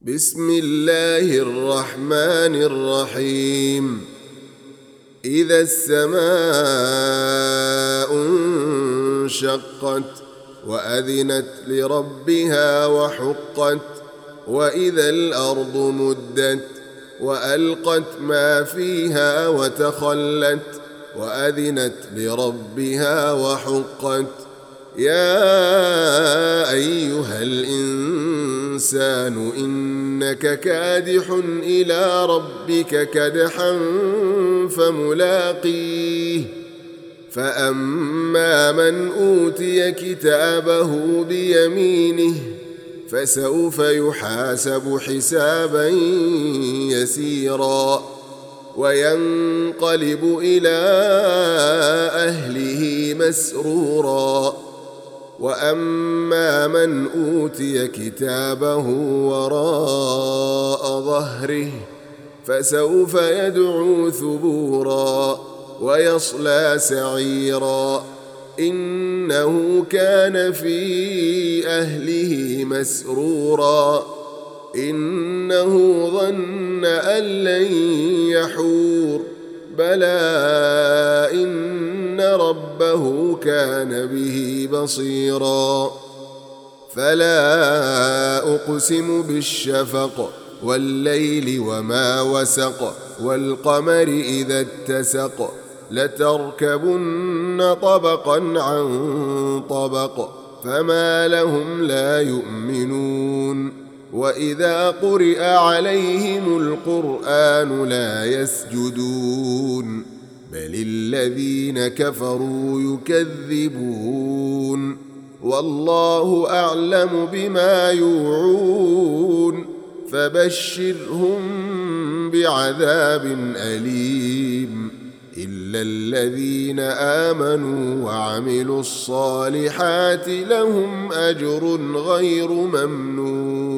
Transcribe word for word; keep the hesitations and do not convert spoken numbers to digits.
بسم الله الرحمن الرحيم. إذا السماء انشقت وأذنت لربها وحقت وإذا الأرض مدت وألقت ما فيها وتخلت وأذنت لربها وحقت. يا أيها الإنسان إنك كادح إلى ربك كدحا فملاقيه. فأما من أوتي كتابه بيمينه فسوف يحاسب حسابا يسيرا وينقلب إلى أهله مسرورا. وأما من أوتي كتابه وراء ظهره فسوف يدعو ثبورا ويصلى سعيرا إنه كان في أهله مسرورا إنه ظن أن لن يحور بلى إن ربه كان به بصيرا. فلا أقسم بالشفق والليل وما وسق والقمر إذا اتسق لتركبن طبقا عن طبق فما لهم لا يؤمنون. وإذا قرئ عليهم القرآن لا يسجدون بل الذين كفروا يكذبون. والله أعلم بما يوعون فبشرهم بعذاب أليم إلا الذين آمنوا وعملوا الصالحات لهم أجر غير ممنون.